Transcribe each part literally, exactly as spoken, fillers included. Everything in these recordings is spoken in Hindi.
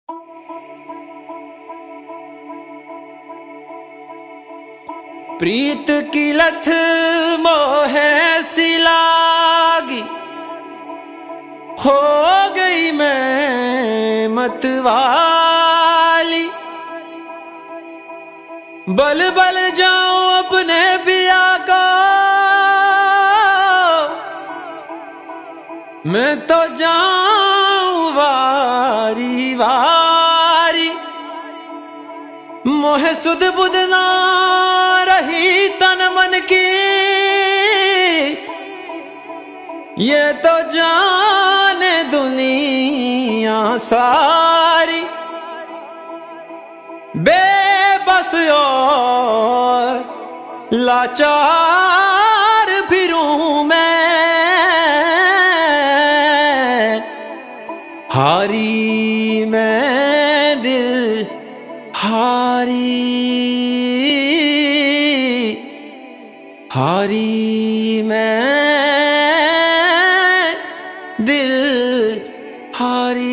प्रीत की लथ मोहे सी लागी, हो गई मैं मतवाली। बल बल जाऊं अपने पिया को, मैं तो जाऊं वारी वारी। मोहे सुध बुध ना रही तन मन की, ये तो जाने दुनिया सारी। बेबस और लाचार फिरूं मैं, हारी मैं दिल हारी, हारी मैं दिल हारी।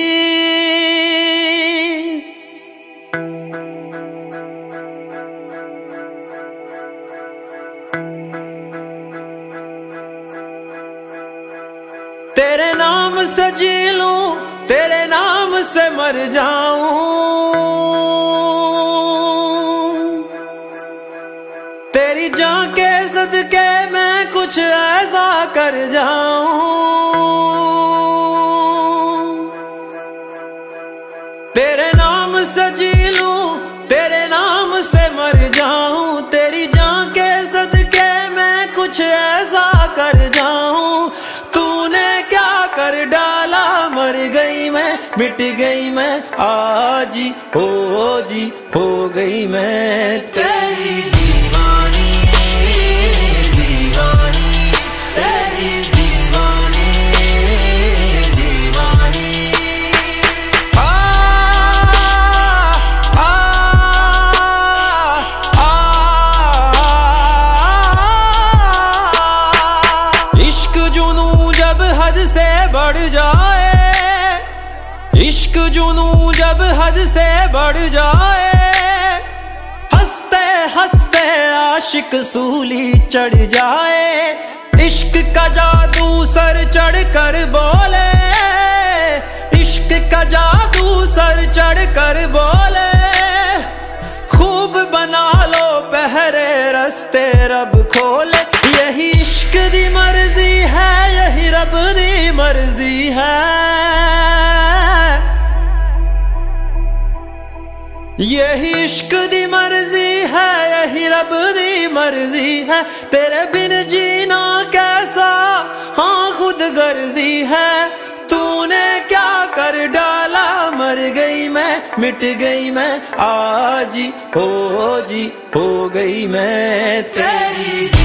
तेरे नाम से जी लूं, तेरे नाम से मर जाऊं, तेरी जान के सदके मैं कुछ ऐसा कर जाऊं। तेरे नाम से जी लूं, तेरे नाम से मर जाऊं, तेरी जान के सदके मैं कुछ ऐसा कर जाऊं। तूने क्या कर डाला, मर गई मैं, मिट गई मैं, आज ही हो जी हो गई मैं तेरी दीवानी, दीवानी, तेरी दीवानी, दीवानी। आ, आ, आ, इश्क जुनू जब हद से बढ़ जाए, इश्क जुनू जब हद से बढ़ जाए, हंसते हंसते आशिक सूली चढ़ जाए। इश्क का जादू सर चढ़ कर बोले, इश्क का जादू सर चढ़ कर बोले, खूब बना लो पहरे रस्ते रब खोले। यही इश्क दी मर्जी है, यही रब दी मर्जी है, यही इश्क दी मर्जी है, यही रब दी मर्जी है। तेरे बिन जीना कैसा, हाँ खुद गर्जी है। तूने क्या कर डाला, मर गई मैं, मिट गई मैं, आज ही हो जी हो गई मैं तेरी।